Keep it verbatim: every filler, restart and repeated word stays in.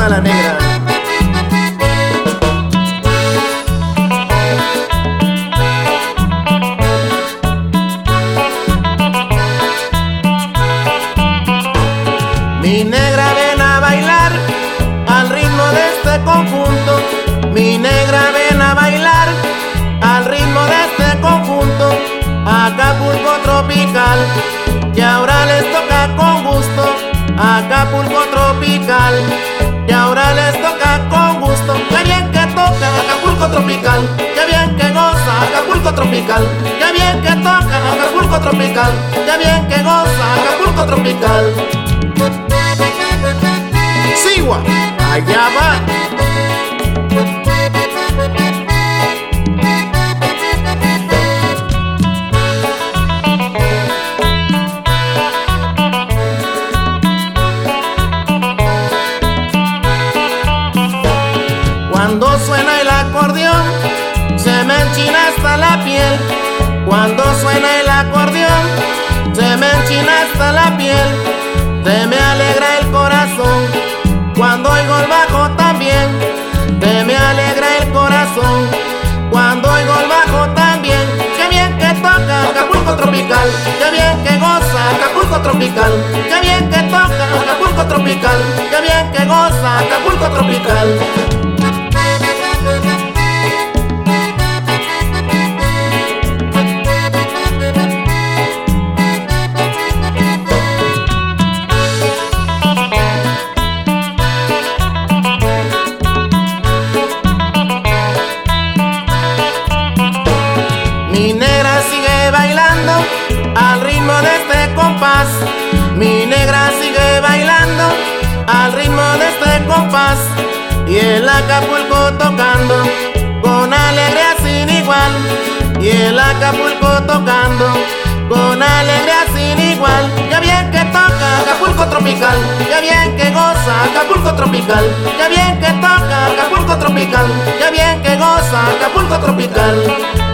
toda la negra. Mi negra, ven a bailar al ritmo de este conjunto. Mi negra, ven a bailar al ritmo de este conjunto. Acapulco tropical, que ahora les toca con gusto. Acapulco tropical, que ahora les toca con gusto. Qué bien que toca Acapulco tropical, qué bien que goza Acapulco tropical, qué bien que toca Acapulco tropical, qué bien que goza Acapulco tropical. Sigua, allá va. Cuando suena el acordeón, se me enchina hasta la piel. Cuando suena el acordeón, se me enchina hasta la piel. Se me alegra el corazón. Cuando oigo el bajo también, se me alegra el corazón. Cuando oigo el bajo también. Qué bien que toca Acapulco tropical, qué bien que goza Acapulco tropical, qué bien que toca Acapulco tropical, qué bien que goza Acapulco tropical. Mi negra sigue bailando al ritmo de este compás. Mi negra sigue bailando al ritmo de este compás. Y el Acapulco tocando con alegría sin igual. Y el Acapulco tocando con alegría sin igual. Qué bien que toca Acapulco tropical, qué bien que goza Acapulco tropical, qué bien que toca Acapulco tropical, qué bien que goza Acapulco tropical.